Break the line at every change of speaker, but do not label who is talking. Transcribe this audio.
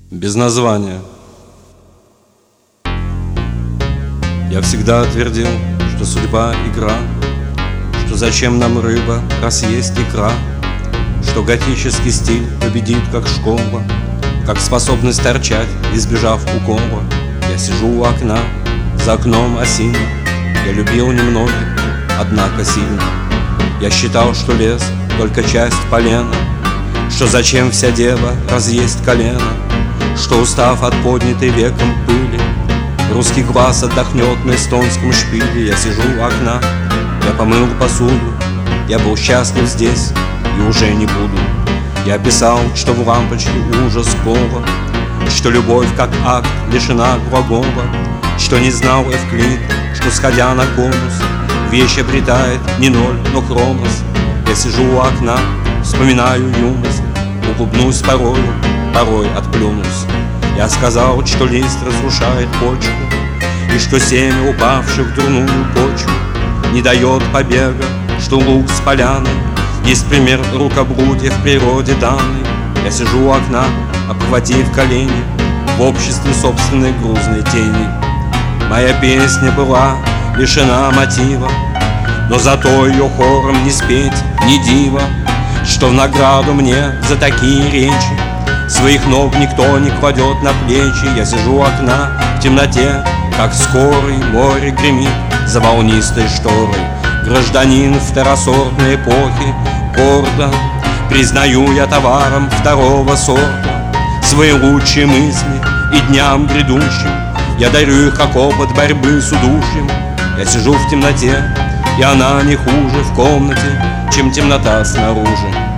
Без названия. Я всегда твердил, что судьба — игра, что зачем нам рыба, раз есть икра, что готический стиль победит, как школа, как способность торчать, избежав укола. Я сижу у окна, за окном осина. Я любил немного, однако сильно. Я считал, что лес — только часть полена, что зачем вся дева, раз есть колено, что, устав от поднятой веком пыли, русский глаз отдохнет на эстонском шпиле. Я сижу у окна, я помыл посуду, я был счастлив здесь и уже не буду. Я писал, что в лампочке ужас пола, что любовь как акт лишена глагола, что не знал Эвклид, что, сходя на конус, вещь обретает не ноль, но хромос. Я сижу у окна, вспоминаю юность, улыбнусь порой отплюнусь. Я сказал, что лист разрушает почву, и что семя, упавших в дурную почву, не дает побега, что луг с поляны есть пример рукоблудия в природе данной. Я сижу у окна, обхватив колени, в обществе собственной грузной тени. Моя песня была лишена мотива, но зато ее хором не спеть, не диво, что в награду мне за такие речи своих ног никто не кладет на плечи. Я сижу у окна в темноте, как скорый море гремит за волнистой шторой. Гражданин второсортной эпохи, гордо признаю я товаром второго сорта свои лучшие мысли, и дням грядущим я дарю их как опыт борьбы с удушьем. Я сижу в темноте, и она не хуже в комнате, чем темнота снаружи.